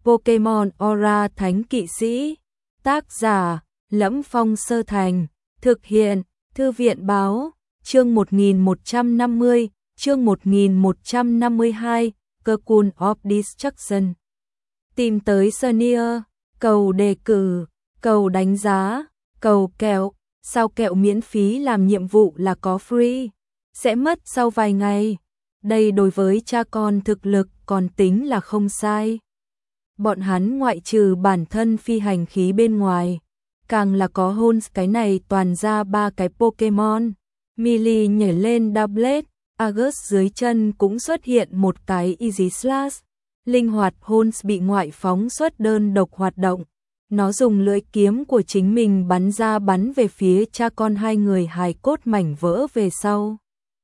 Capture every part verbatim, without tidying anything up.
Pokemon Aura Thánh Kỵ Sĩ. Tác giả: Lẫm Phong Sơ Thành. Thực hiện: Thư viện Báo. Chương một nghìn một trăm năm mươi, chương một nghìn một trăm năm mươi hai, Cocoon of Destruction. Tìm tới Senior, cầu đề cử, cầu đánh giá, cầu kẹo, sao kẹo miễn phí làm nhiệm vụ là có free, sẽ mất sau vài ngày. Đây đối với cha con thực lực còn tính là không sai. Bọn hắn ngoại trừ bản thân phi hành khí bên ngoài, càng là có Hons cái này toàn ra ba cái Pokemon. Melee nhảy lên Doublet, Aegis dưới chân cũng xuất hiện một cái Easy Slash. Linh hoạt Hons bị ngoại phóng xuất đơn độc hoạt động. Nó dùng lưỡi kiếm của chính mình bắn ra bắn về phía cha con hai người hài cốt mảnh vỡ về sau.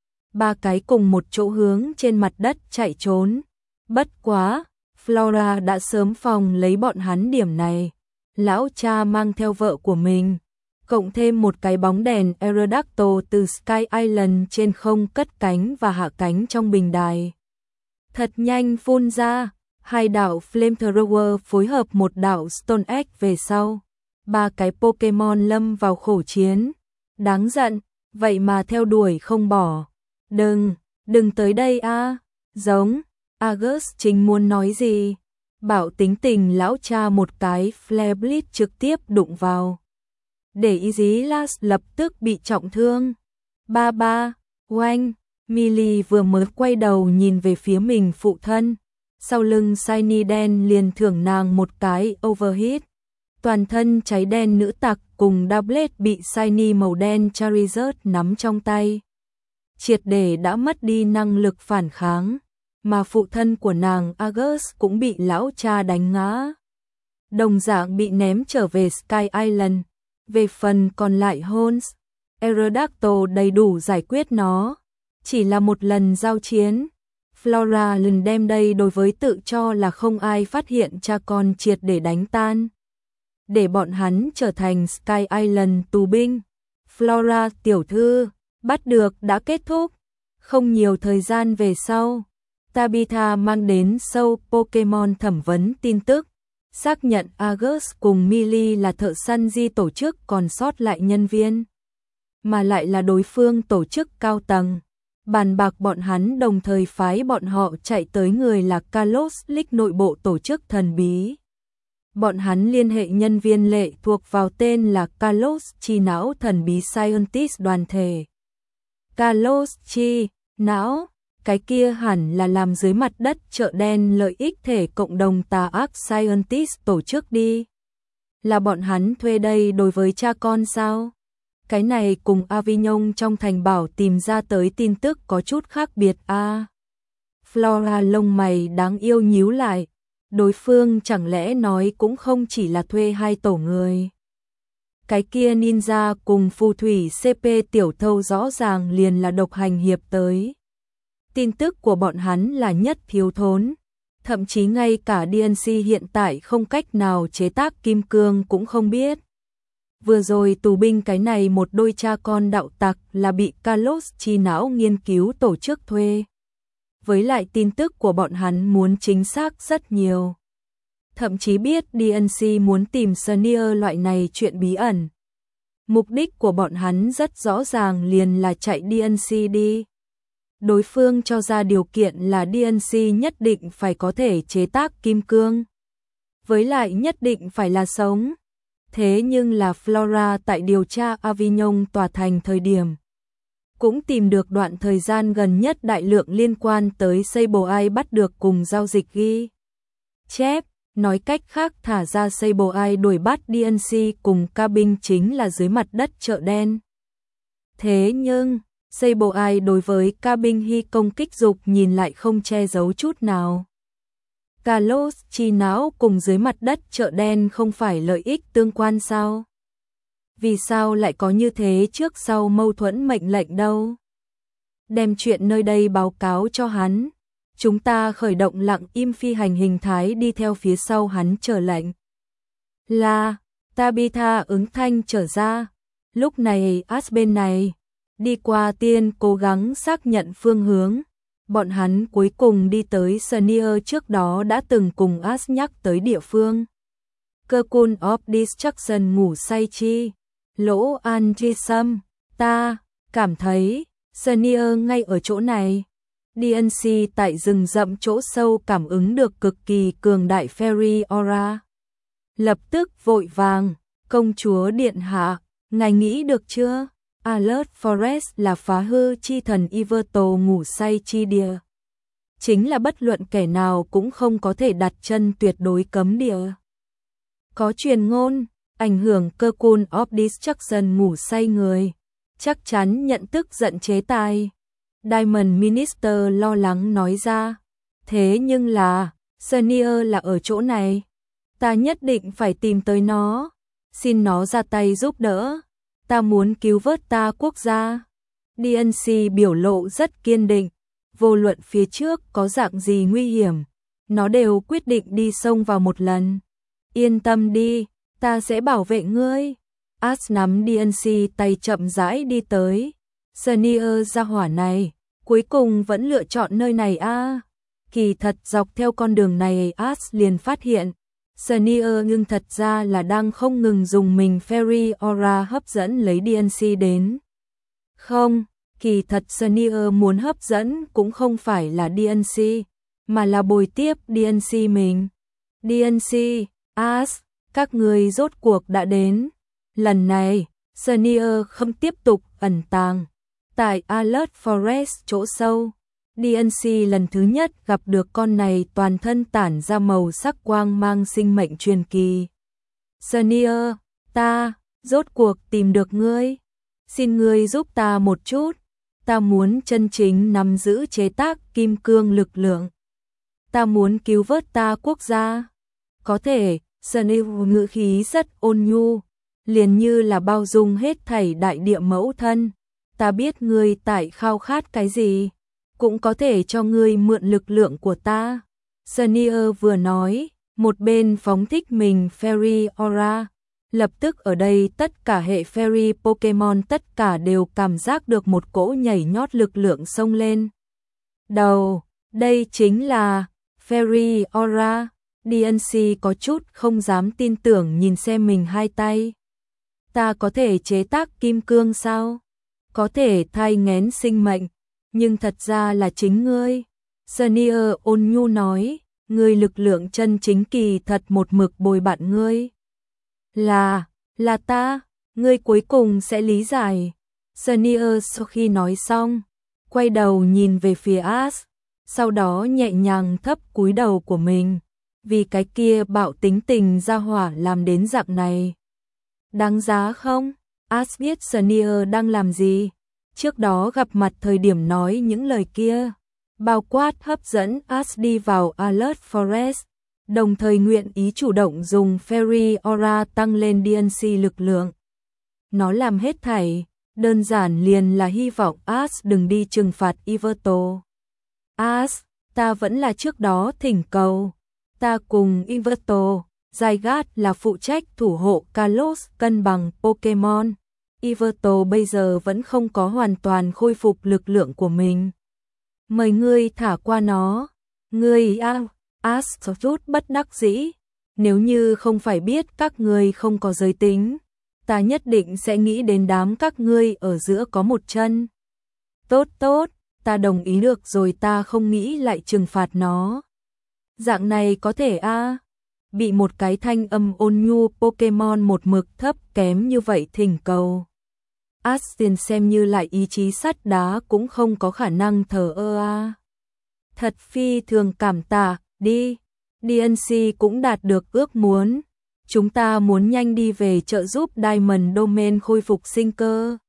Ba cái cùng một chỗ hướng trên mặt đất chạy trốn. Bất quá, Flora đã sớm phòng lấy bọn hắn điểm này. Lão cha mang theo vợ của mình, cộng thêm một cái bóng đèn Aerodactyl từ Sky Island trên không cất cánh và hạ cánh trong bình đài. Thật nhanh phun ra, hai đạo Flamethrower phối hợp một đạo Stone Egg về sau. Ba cái Pokemon lâm vào khổ chiến. Đáng giận, vậy mà theo đuổi không bỏ. Đừng, đừng tới đây a. Giống, Aegis chính muốn nói gì. Bảo tính tình lão cha một cái Flare Blitz trực tiếp đụng vào. Để Easy Slash lập tức bị trọng thương. Ba ba, oanh, Melee vừa mới quay đầu nhìn về phía mình phụ thân. Sau lưng Shiny đen liền thưởng nàng một cái overhit. Toàn thân cháy đen nữ tặc cùng Doublet bị Shiny màu đen Charizard nắm trong tay. Triệt để đã mất đi năng lực phản kháng. Mà phụ thân của nàng Aegis cũng bị lão cha đánh ngã. Đồng dạng bị ném trở về Sky Island. Về phần còn lại Hons, Aerodactyl đầy đủ giải quyết nó. Chỉ là một lần giao chiến. Flora lần đem đây đối với tự cho là không ai phát hiện cha con triệt để đánh tan. Để bọn hắn trở thành Sky Island tù binh. Flora tiểu thư, bắt được đã kết thúc. Không nhiều thời gian về sau, Tabitha mang đến show Pokemon thẩm vấn tin tức, xác nhận Aegis cùng Melee là thợ săn di tổ chức còn sót lại nhân viên, mà lại là đối phương tổ chức cao tầng. Bàn bạc bọn hắn đồng thời phái bọn họ chạy tới người là Kalos League nội bộ tổ chức thần bí. Bọn hắn liên hệ nhân viên lệ thuộc vào tên là Kalos Chi não thần bí Scientist đoàn thể. Kalos Chi não, cái kia hẳn là làm dưới mặt đất chợ đen lợi ích thể cộng đồng tà ác Scientist tổ chức đi. Là bọn hắn thuê đây đối với cha con sao? Cái này cùng Avignon trong thành bảo tìm ra tới tin tức có chút khác biệt a. À, Flora lông mày đáng yêu nhíu lại. Đối phương chẳng lẽ nói cũng không chỉ là thuê hai tổ người. Cái kia ninja cùng phù thủy xê pê tiểu thâu rõ ràng liền là độc hành hiệp tới. Tin tức của bọn hắn là nhất thiếu thốn. Thậm chí ngay cả đê en xê hiện tại không cách nào chế tác kim cương cũng không biết. Vừa rồi tù binh cái này một đôi cha con đạo tặc là bị Kalos Chi não nghiên cứu tổ chức thuê. Với lại tin tức của bọn hắn muốn chính xác rất nhiều. Thậm chí biết đê en xê muốn tìm Senior loại này chuyện bí ẩn. Mục đích của bọn hắn rất rõ ràng liền là chạy đê en xê đi. Đối phương cho ra điều kiện là đê en xê nhất định phải có thể chế tác kim cương. Với lại nhất định phải là sống. Thế nhưng là Flora tại điều tra Avignon tòa thành thời điểm cũng tìm được đoạn thời gian gần nhất đại lượng liên quan tới Sableye bắt được cùng giao dịch ghi chép. Nói cách khác thả ra Sableye đuổi bắt đê en xê cùng cabin chính là dưới mặt đất chợ đen. Thế nhưng Sableye đối với cabin hy công kích dục nhìn lại không che giấu chút nào. Kalos Chi não cùng dưới mặt đất chợ đen không phải lợi ích tương quan sao? Vì sao lại có như thế trước sau mâu thuẫn mệnh lệnh đâu? Đem chuyện nơi đây báo cáo cho hắn. Chúng ta khởi động lặng im phi hành hình thái đi theo phía sau hắn chờ lệnh. Là, Tabitha ứng thanh trở ra. Lúc này Ash bên này, đi qua tiên cố gắng xác nhận phương hướng. bọn hắn cuối cùng đi tới Senior trước đó đã từng cùng Ash nhắc tới địa phương. Cocoon of Destruction ngủ say chi, lỗ an chi sâm, ta cảm thấy Senior ngay ở chỗ này. đê en xê tại rừng rậm chỗ sâu cảm ứng được cực kỳ cường đại Fairy Aura. Lập tức vội vàng, công chúa điện hạ, ngài nghĩ được chưa? Alert Forest là phá hư chi thần Iverto ngủ say chi địa. Chính là bất luận kẻ nào cũng không có thể đặt chân tuyệt đối cấm địa. Có truyền ngôn, ảnh hưởng Cocoon of Destruction ngủ say người, chắc chắn nhận tức giận chế tài. Diamond Minister lo lắng nói ra, thế nhưng là, Senior là ở chỗ này. Ta nhất định phải tìm tới nó, xin nó ra tay giúp đỡ. Ta muốn cứu vớt ta quốc gia. đê en xê biểu lộ rất kiên định, vô luận phía trước có dạng gì nguy hiểm, nó đều quyết định đi xông vào một lần. Yên tâm đi, ta sẽ bảo vệ ngươi. Ash nắm đê en xê tay chậm rãi đi tới. Senior gia hỏa này, cuối cùng vẫn lựa chọn nơi này a. À. Kỳ thật dọc theo con đường này Ash liền phát hiện, Senior nhưng thật ra là đang không ngừng dùng mình Fairy Aura hấp dẫn lấy đê en xê đến. Không, kỳ thật Senior muốn hấp dẫn cũng không phải là đê en xê, mà là bồi tiếp đê en xê mình. đê en xê, Ash, các người rốt cuộc đã đến. Lần này, Senior không tiếp tục ẩn tàng. Tại Alert Forest chỗ sâu, đê en xê lần thứ nhất gặp được con này toàn thân tản ra màu sắc quang mang sinh mệnh truyền kỳ. Senior, ta, rốt cuộc tìm được ngươi. Xin ngươi giúp ta một chút. Ta muốn chân chính nắm giữ chế tác kim cương lực lượng. Ta muốn cứu vớt ta quốc gia. Có thể, Senior ngữ khí rất ôn nhu, liền như là bao dung hết thảy đại địa mẫu thân. Ta biết ngươi tại khao khát cái gì, cũng có thể cho ngươi mượn lực lượng của ta. Senior vừa nói, một bên phóng thích mình Fairy Aura. Lập tức ở đây tất cả hệ Fairy Pokemon tất cả đều cảm giác được một cỗ nhảy nhót lực lượng xông lên. Đầu, đây chính là Fairy Aura. đê en xê có chút không dám tin tưởng nhìn xem mình hai tay. Ta có thể chế tác kim cương sao? Có thể thai nghén sinh mệnh, nhưng thật ra là chính ngươi. Senior ôn nhu nói, ngươi lực lượng chân chính kỳ thật một mực bồi bạn ngươi. Là, là ta, ngươi cuối cùng sẽ lý giải. Senior sau khi nói xong, quay đầu nhìn về phía Ash, sau đó nhẹ nhàng thấp cúi đầu của mình, vì cái kia bạo tính tình ra hỏa làm đến dạng này. Đáng giá không? Ash biết Senior đang làm gì. Trước đó gặp mặt thời điểm nói những lời kia, bao quát hấp dẫn Ash đi vào Alert Forest, đồng thời nguyện ý chủ động dùng Fairy Aura tăng lên đê en xê lực lượng. Nó làm hết thảy, đơn giản liền là hy vọng Ash đừng đi trừng phạt Iverto. Ash, ta vẫn là trước đó thỉnh cầu. Ta cùng Iverto, Zygarde là phụ trách thủ hộ Kalos cân bằng Pokemon. Iverto bây giờ vẫn không có hoàn toàn khôi phục lực lượng của mình. Mời ngươi thả qua nó. Ngươi a, Ash rút bất đắc dĩ. Nếu như không phải biết các ngươi không có giới tính, ta nhất định sẽ nghĩ đến đám các ngươi ở giữa có một chân. Tốt tốt, ta đồng ý được rồi, ta không nghĩ lại trừng phạt nó. Dạng này có thể a? À? Bị một cái thanh âm ôn nhu Pokemon một mực thấp kém như vậy thỉnh cầu. Aston xem như lại ý chí sắt đá cũng không có khả năng thờ ơ a. À. Thật phi thường cảm tạ, đi. đê en xê cũng đạt được ước muốn. Chúng ta muốn nhanh đi về trợ giúp Diamond Domain khôi phục sinh cơ.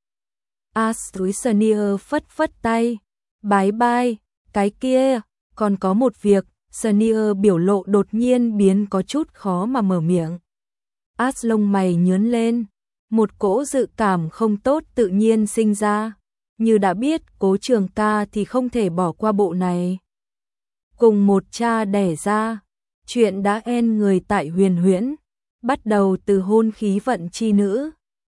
Senior phất phất tay. Bye bye, cái kia, còn có một việc. Senior biểu lộ đột nhiên biến có chút khó mà mở miệng. Ash lông mày nhướng lên, một cỗ dự cảm không tốt tự nhiên sinh ra, như đã biết Cố Trường Ca thì không thể bỏ qua bộ này. Cùng một cha đẻ ra, chuyện đã en người tại Huyền Huyễn, bắt đầu từ hôn khí vận chi nữ,